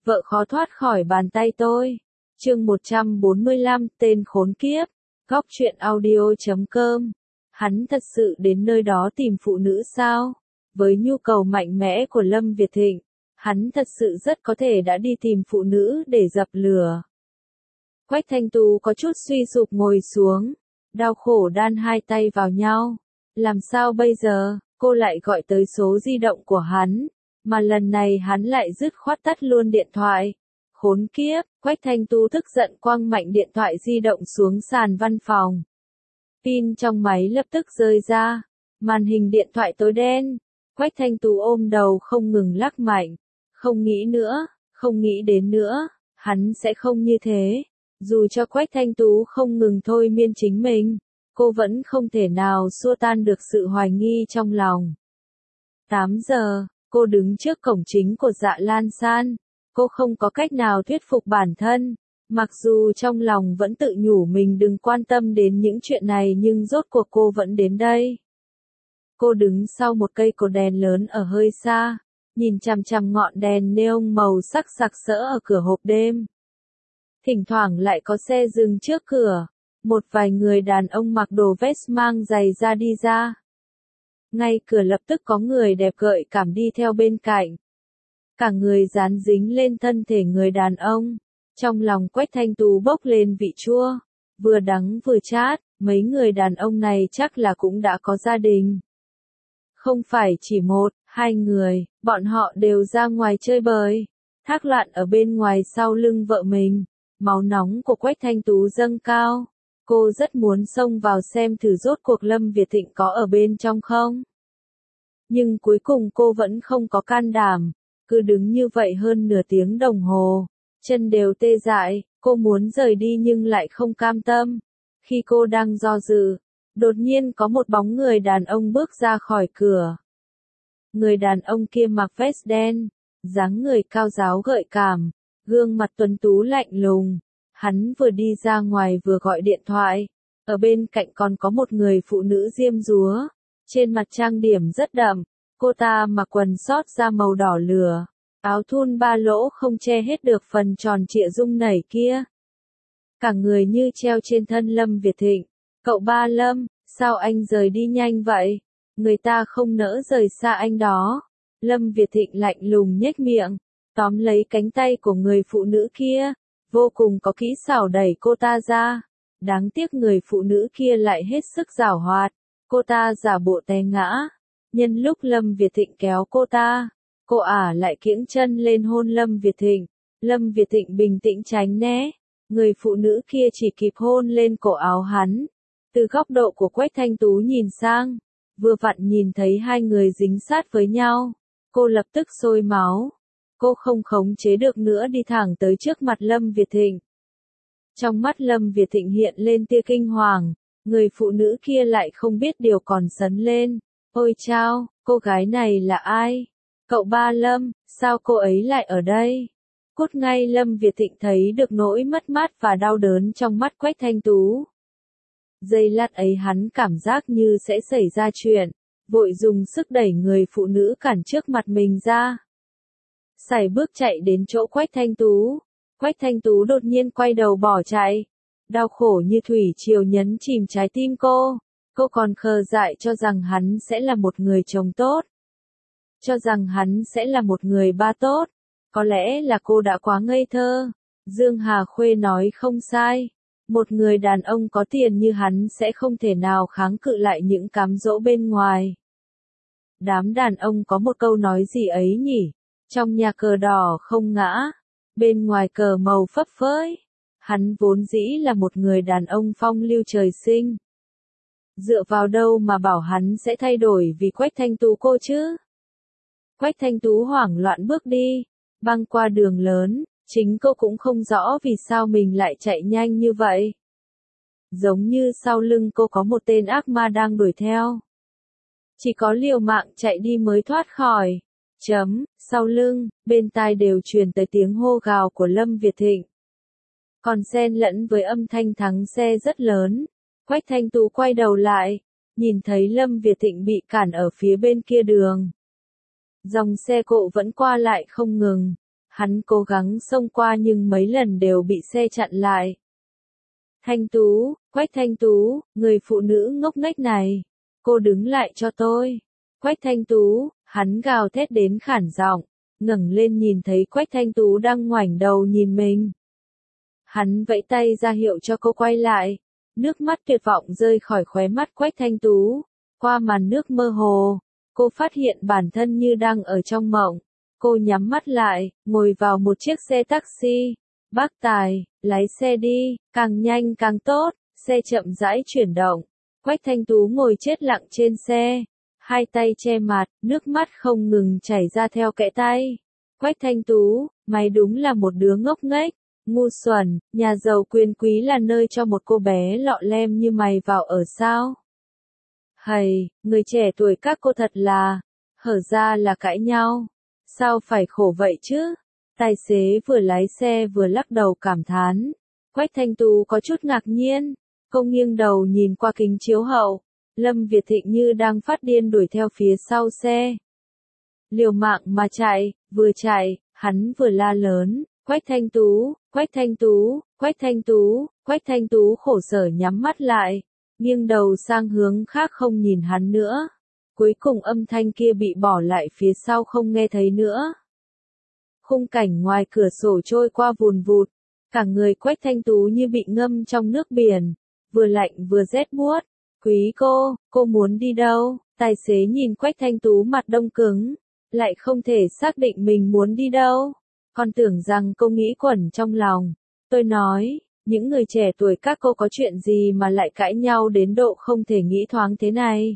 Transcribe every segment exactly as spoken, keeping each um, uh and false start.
vợ khó thoát khỏi bàn tay tôi. Chương một trăm bốn mươi lăm, tên khốn kiếp. Góc truyện audio chấm com. Hắn thật sự đến nơi đó tìm phụ nữ sao? Với nhu cầu mạnh mẽ của Lâm Việt Thịnh, hắn thật sự rất có thể đã đi tìm phụ nữ để dập lửa. Quách Thanh Tú có chút suy sụp ngồi xuống, đau khổ đan hai tay vào nhau. Làm sao bây giờ? Cô lại gọi tới số di động của hắn, mà lần này hắn lại dứt khoát tắt luôn điện thoại. Khốn kiếp, Quách Thanh Tú tức giận quăng mạnh điện thoại di động xuống sàn văn phòng. Pin trong máy lập tức rơi ra, màn hình điện thoại tối đen. Quách Thanh Tú ôm đầu không ngừng lắc mạnh, không nghĩ nữa, không nghĩ đến nữa, hắn sẽ không như thế. Dù cho Quách Thanh Tú không ngừng thôi miên chính mình, cô vẫn không thể nào xua tan được sự hoài nghi trong lòng. tám giờ, cô đứng trước cổng chính của Dạ Lan San. Cô không có cách nào thuyết phục bản thân, mặc dù trong lòng vẫn tự nhủ mình đừng quan tâm đến những chuyện này nhưng rốt cuộc cô vẫn đến đây. Cô đứng sau một cây cột đèn lớn ở hơi xa, nhìn chằm chằm ngọn đèn neon màu sắc sặc sỡ ở cửa hộp đêm. Thỉnh thoảng lại có xe dừng trước cửa, một vài người đàn ông mặc đồ vest mang giày da đi ra. Ngay cửa lập tức có người đẹp gợi cảm đi theo bên cạnh. Cả người dán dính lên thân thể người đàn ông. Trong lòng Quách Thanh Tú bốc lên vị chua, vừa đắng vừa chát, mấy người đàn ông này chắc là cũng đã có gia đình. Không phải chỉ một, hai người, bọn họ đều ra ngoài chơi bời, thác loạn ở bên ngoài sau lưng vợ mình. Máu nóng của Quách Thanh Tú dâng cao. Cô rất muốn xông vào xem thử rốt cuộc Lâm Việt Thịnh có ở bên trong không. Nhưng cuối cùng cô vẫn không có can đảm, cứ đứng như vậy hơn nửa tiếng đồng hồ, chân đều tê dại, cô muốn rời đi nhưng lại không cam tâm. Khi cô đang do dự, đột nhiên có một bóng người đàn ông bước ra khỏi cửa. Người đàn ông kia mặc vest đen, dáng người cao ráo gợi cảm, gương mặt tuấn tú lạnh lùng. Hắn vừa đi ra ngoài vừa gọi điện thoại. Ở bên cạnh còn có một người phụ nữ diêm dúa, trên mặt trang điểm rất đậm. Cô ta mặc quần sót da màu đỏ lửa, áo thun ba lỗ không che hết được phần tròn trịa rung nảy kia. Cả người như treo trên thân Lâm Việt Thịnh. Cậu ba Lâm, sao anh rời đi nhanh vậy? Người ta không nỡ rời xa anh đó. Lâm Việt Thịnh lạnh lùng nhếch miệng, tóm lấy cánh tay của người phụ nữ kia, vô cùng có kỹ xảo đẩy cô ta ra. Đáng tiếc người phụ nữ kia lại hết sức giảo hoạt, cô ta giả bộ té ngã. Nhân lúc Lâm Việt Thịnh kéo cô ta, cô ả lại kiễng chân lên hôn Lâm Việt Thịnh. Lâm Việt Thịnh bình tĩnh tránh né, người phụ nữ kia chỉ kịp hôn lên cổ áo hắn. Từ góc độ của Quách Thanh Tú nhìn sang, vừa vặn nhìn thấy hai người dính sát với nhau, cô lập tức sôi máu. Cô không khống chế được nữa đi thẳng tới trước mặt Lâm Việt Thịnh. Trong mắt Lâm Việt Thịnh hiện lên tia kinh hoàng, người phụ nữ kia lại không biết điều còn sấn lên. Ôi chao, cô gái này là ai? Cậu ba Lâm, sao cô ấy lại ở đây? Cút ngay. Lâm Việt Thịnh thấy được nỗi mất mát và đau đớn trong mắt Quách Thanh Tú. Giây lát ấy hắn cảm giác như sẽ xảy ra chuyện, vội dùng sức đẩy người phụ nữ cản trước mặt mình ra. Sải bước chạy đến chỗ Quách Thanh Tú. Quách Thanh Tú đột nhiên quay đầu bỏ chạy. Đau khổ như thủy triều nhấn chìm trái tim cô. Cô còn khờ dại cho rằng hắn sẽ là một người chồng tốt. Cho rằng hắn sẽ là một người ba tốt. Có lẽ là cô đã quá ngây thơ. Dương Hà Khuê nói không sai. Một người đàn ông có tiền như hắn sẽ không thể nào kháng cự lại những cám dỗ bên ngoài. Đám đàn ông có một câu nói gì ấy nhỉ? Trong nhà cờ đỏ không ngã, bên ngoài cờ màu phấp phới. Hắn vốn dĩ là một người đàn ông phong lưu trời sinh. Dựa vào đâu mà bảo hắn sẽ thay đổi vì Quách Thanh Tú cô chứ? Quách Thanh Tú hoảng loạn bước đi, băng qua đường lớn, chính cô cũng không rõ vì sao mình lại chạy nhanh như vậy. Giống như sau lưng cô có một tên ác ma đang đuổi theo. Chỉ có liều mạng chạy đi mới thoát khỏi. Chấm, sau lưng, bên tai đều truyền tới tiếng hô gào của Lâm Việt Thịnh. Còn xen lẫn với âm thanh thắng xe rất lớn. Quách Thanh Tú quay đầu lại, nhìn thấy Lâm Việt Thịnh bị cản ở phía bên kia đường. Dòng xe cộ vẫn qua lại không ngừng. Hắn cố gắng xông qua nhưng mấy lần đều bị xe chặn lại. Thanh Tú, Quách Thanh Tú, người phụ nữ ngốc nghếch này, cô đứng lại cho tôi. Quách Thanh Tú, hắn gào thét đến khản giọng, ngẩng lên nhìn thấy Quách Thanh Tú đang ngoảnh đầu nhìn mình. Hắn vẫy tay ra hiệu cho cô quay lại, nước mắt tuyệt vọng rơi khỏi khóe mắt Quách Thanh Tú, qua màn nước mơ hồ, cô phát hiện bản thân như đang ở trong mộng. Cô nhắm mắt lại, ngồi vào một chiếc xe taxi. Bác Tài, lái xe đi, càng nhanh càng tốt, xe chậm rãi chuyển động. Quách Thanh Tú ngồi chết lặng trên xe, hai tay che mặt, nước mắt không ngừng chảy ra theo kẽ tay. Quách Thanh Tú, mày đúng là một đứa ngốc nghếch, ngu xuẩn, nhà giàu quyền quý là nơi cho một cô bé lọ lem như mày vào ở sao? Hầy, người trẻ tuổi các cô thật là, hở ra là cãi nhau. Sao phải khổ vậy chứ? Tài xế vừa lái xe vừa lắc đầu cảm thán. Quách Thanh Tú có chút ngạc nhiên, cô nghiêng đầu nhìn qua kính chiếu hậu. Lâm Việt Thịnh như đang phát điên đuổi theo phía sau xe. Liều mạng mà chạy, vừa chạy, hắn vừa la lớn. Quách Thanh Tú, Quách Thanh Tú, Quách Thanh Tú, Quách Thanh Tú khổ sở nhắm mắt lại, nghiêng đầu sang hướng khác không nhìn hắn nữa. Cuối cùng âm thanh kia bị bỏ lại phía sau không nghe thấy nữa. Khung cảnh ngoài cửa sổ trôi qua vùn vụt, cả người Quách Thanh Tú như bị ngâm trong nước biển, vừa lạnh vừa rét buốt. Quý cô, cô muốn đi đâu? Tài xế nhìn Quách Thanh Tú mặt đông cứng, lại không thể xác định mình muốn đi đâu. Còn tưởng rằng cô nghĩ quẩn trong lòng. Tôi nói, những người trẻ tuổi các cô có chuyện gì mà lại cãi nhau đến độ không thể nghĩ thoáng thế này.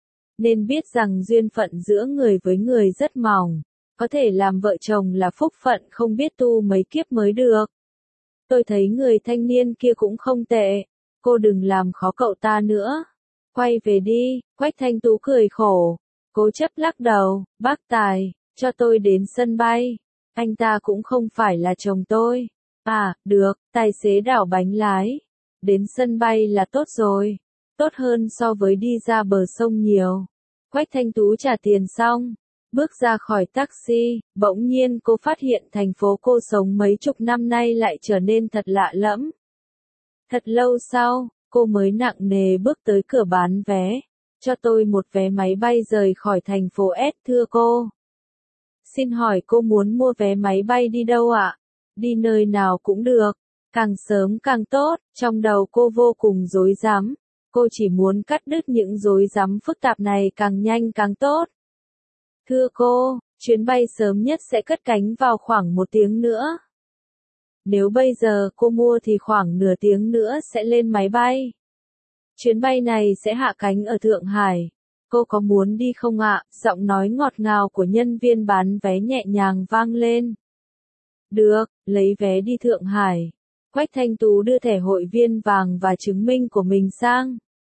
Nên biết rằng duyên phận giữa người với người rất mỏng, có thể làm vợ chồng là phúc phận không biết tu mấy kiếp mới được. Tôi thấy người thanh niên kia cũng không tệ, cô đừng làm khó cậu ta nữa. Quay về đi, Quách Thanh Tú cười khổ, cố chấp lắc đầu, bác Tài, cho tôi đến sân bay, anh ta cũng không phải là chồng tôi. À, được, tài xế đảo bánh lái, đến sân bay là tốt rồi. Tốt hơn so với đi ra bờ sông nhiều. Quách Thanh Tú trả tiền xong, bước ra khỏi taxi, bỗng nhiên cô phát hiện thành phố cô sống mấy chục năm nay lại trở nên thật lạ lẫm. Thật lâu sau, cô mới nặng nề bước tới cửa bán vé. Cho tôi một vé máy bay rời khỏi thành phố S thưa cô. Xin hỏi cô muốn mua vé máy bay đi đâu ạ? Đi nơi nào cũng được, càng sớm càng tốt. Trong đầu cô vô cùng rối rắm. Cô chỉ muốn cắt đứt những rối rắm phức tạp này càng nhanh càng tốt. Thưa cô, chuyến bay sớm nhất sẽ cất cánh vào khoảng một tiếng nữa. Nếu bây giờ cô mua thì khoảng nửa tiếng nữa sẽ lên máy bay. Chuyến bay này sẽ hạ cánh ở Thượng Hải. Cô có muốn đi không ạ? Giọng nói ngọt ngào của nhân viên bán vé nhẹ nhàng vang lên. Được, lấy vé đi Thượng Hải. Quách Thanh Tú đưa thẻ hội viên vàng và chứng minh của mình sang.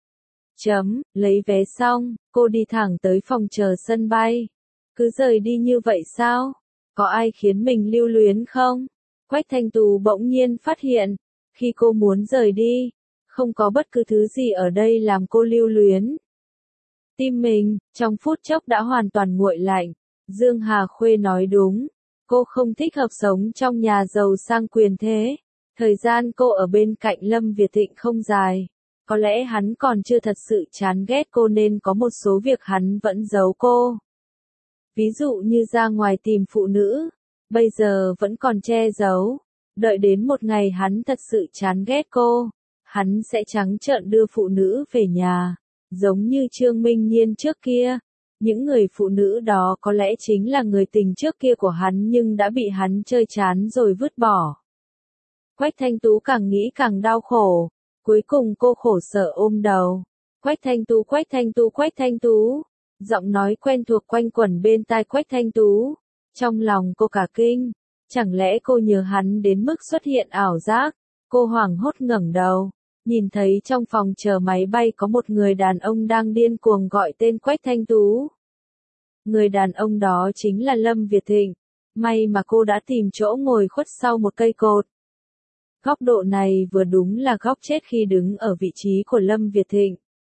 Chấm, lấy vé xong, cô đi thẳng tới phòng chờ sân bay. Cứ rời đi như vậy sao? Có ai khiến mình lưu luyến không? Quách Thanh Tú bỗng nhiên phát hiện, khi cô muốn rời đi, không có bất cứ thứ gì ở đây làm cô lưu luyến. Tim mình, trong phút chốc đã hoàn toàn nguội lạnh. Dương Hà Khuê nói đúng. Cô không thích hợp sống trong nhà giàu sang quyền thế. Thời gian cô ở bên cạnh Lâm Việt Thịnh không dài. Có lẽ hắn còn chưa thật sự chán ghét cô nên có một số việc hắn vẫn giấu cô. Ví dụ như ra ngoài tìm phụ nữ. Bây giờ vẫn còn che giấu. Đợi đến một ngày hắn thật sự chán ghét cô. Hắn sẽ trắng trợn đưa phụ nữ về nhà. Giống như Trương Minh Nhiên trước kia. Những người phụ nữ đó có lẽ chính là người tình trước kia của hắn nhưng đã bị hắn chơi chán rồi vứt bỏ. Quách Thanh Tú càng nghĩ càng đau khổ. Cuối cùng cô khổ sở ôm đầu. Quách Thanh Tú, Quách Thanh Tú, Quách Thanh Tú. Giọng nói quen thuộc quanh quẩn bên tai Quách Thanh Tú. Trong lòng cô cả kinh. Chẳng lẽ cô nhớ hắn đến mức xuất hiện ảo giác? Cô hoảng hốt ngẩng đầu. Nhìn thấy trong phòng chờ máy bay có một người đàn ông đang điên cuồng gọi tên Quách Thanh Tú. Người đàn ông đó chính là Lâm Việt Thịnh. May mà cô đã tìm chỗ ngồi khuất sau một cây cột. Góc độ này vừa đúng là góc chết khi đứng ở vị trí của Lâm Việt Thịnh.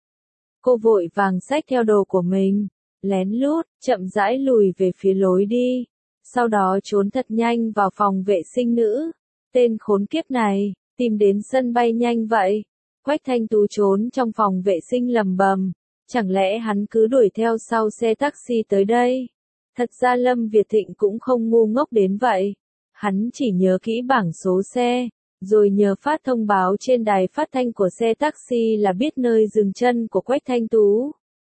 Cô vội vàng xách theo đồ của mình, lén lút, chậm rãi lùi về phía lối đi. sau đó trốn thật nhanh vào phòng vệ sinh nữ. Tên khốn kiếp này, tìm đến sân bay nhanh vậy. Quách Thanh Tú trốn trong phòng vệ sinh lầm bầm, chẳng lẽ hắn cứ đuổi theo sau xe taxi tới đây? Thật ra Lâm Việt Thịnh cũng không ngu ngốc đến vậy. Hắn chỉ nhớ kỹ bảng số xe, rồi nhờ phát thông báo trên đài phát thanh của xe taxi là biết nơi dừng chân của Quách Thanh Tú.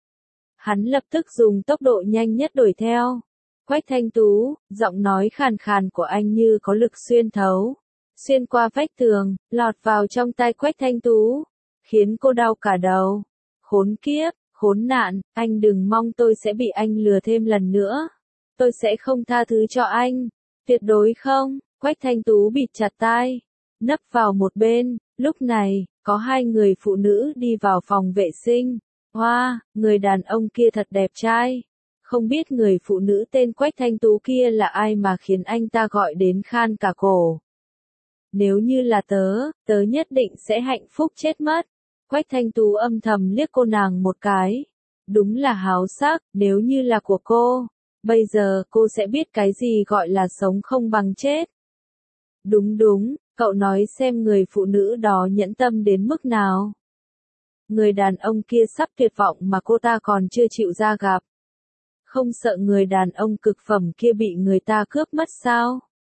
Hắn lập tức dùng tốc độ nhanh nhất đuổi theo. Quách Thanh Tú, giọng nói khàn khàn của anh như có lực xuyên thấu, xuyên qua vách tường, lọt vào trong tai Quách Thanh Tú, khiến cô đau cả đầu. Khốn kiếp, khốn nạn, anh đừng mong tôi sẽ bị anh lừa thêm lần nữa. Tôi sẽ không tha thứ cho anh. Tuyệt đối không. Quách Thanh Tú bịt chặt tai, nấp vào một bên. Lúc này, có hai người phụ nữ đi vào phòng vệ sinh. Hoa, wow, người đàn ông kia thật đẹp trai. Không biết người phụ nữ tên Quách Thanh Tú kia là ai mà khiến anh ta gọi đến khan cả cổ. Nếu như là tớ, tớ nhất định sẽ hạnh phúc chết mất. Quách Thanh Tú âm thầm liếc cô nàng một cái. Đúng là háo sắc, nếu như là của cô, bây giờ cô sẽ biết cái gì gọi là sống không bằng chết. Đúng đúng, cậu nói xem người phụ nữ đó nhẫn tâm đến mức nào. Người đàn ông kia sắp tuyệt vọng mà cô ta còn chưa chịu ra gặp. Không sợ người đàn ông cực phẩm kia bị người ta cướp mất sao?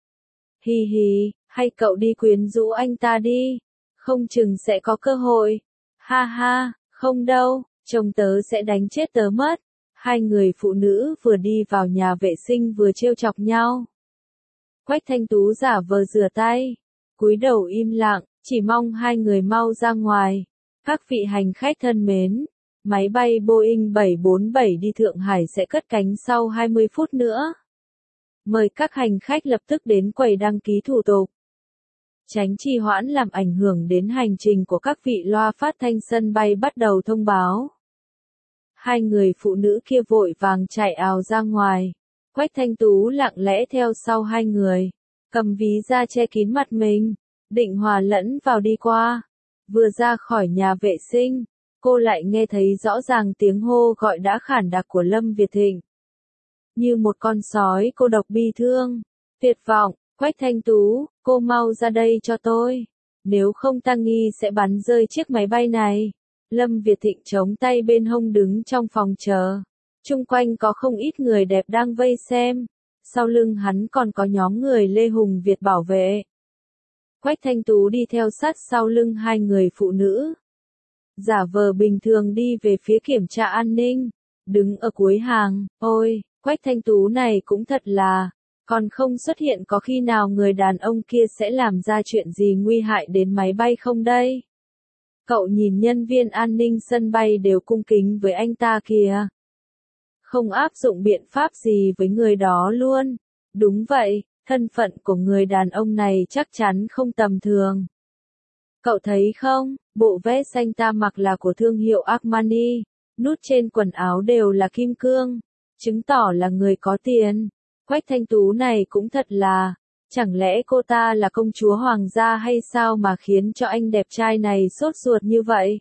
Hi hi, hay cậu đi quyến rũ anh ta đi, không chừng sẽ có cơ hội. Ha ha, không đâu, chồng tớ sẽ đánh chết tớ mất. Hai người phụ nữ vừa đi vào nhà vệ sinh vừa trêu chọc nhau. Quách Thanh Tú giả vờ rửa tay, cúi đầu im lặng, chỉ mong hai người mau ra ngoài. Các vị hành khách thân mến, máy bay Boeing bảy bốn bảy đi Thượng Hải sẽ cất cánh sau hai mươi phút nữa. Mời các hành khách lập tức đến quầy đăng ký thủ tục. Tránh trì hoãn làm ảnh hưởng đến hành trình của các vị, loa phát thanh sân bay bắt đầu thông báo. Hai người phụ nữ kia vội vàng chạy ào ra ngoài. Quách Thanh Tú lặng lẽ theo sau hai người, cầm ví da che kín mặt mình, định hòa lẫn vào đi qua. Vừa ra khỏi nhà vệ sinh, cô lại nghe thấy rõ ràng tiếng hô gọi đã khản đặc của Lâm Việt Thịnh. Như một con sói cô độc bi thương, tuyệt vọng, Quách Thanh Tú, cô mau ra đây cho tôi. Nếu không ta nghi sẽ bắn rơi chiếc máy bay này. Lâm Việt Thịnh chống tay bên hông đứng trong phòng chờ. Chung quanh có không ít người đẹp đang vây xem. Sau lưng hắn còn có nhóm người Lê Hùng Việt bảo vệ. Quách Thanh Tú đi theo sát sau lưng hai người phụ nữ. Giả vờ bình thường đi về phía kiểm tra an ninh. Đứng ở cuối hàng, ôi, Quách Thanh Tú này cũng thật là, còn không xuất hiện có khi nào người đàn ông kia sẽ làm ra chuyện gì nguy hại đến máy bay không đây? Cậu nhìn nhân viên an ninh sân bay đều cung kính với anh ta kìa. Không áp dụng biện pháp gì với người đó luôn. Đúng vậy, thân phận của người đàn ông này chắc chắn không tầm thường. Cậu thấy không, bộ vest anh ta mặc là của thương hiệu Armani, nút trên quần áo đều là kim cương, chứng tỏ là người có tiền. Quách Thanh Tú này cũng thật là, chẳng lẽ cô ta là công chúa hoàng gia hay sao mà khiến cho anh đẹp trai này sốt ruột như vậy?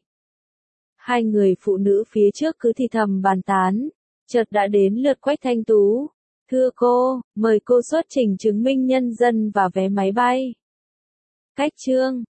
Hai người phụ nữ phía trước cứ thì thầm bàn tán, chợt đã đến lượt Quách Thanh Tú. Thưa cô, mời cô xuất trình chứng minh nhân dân và vé máy bay. Cách chương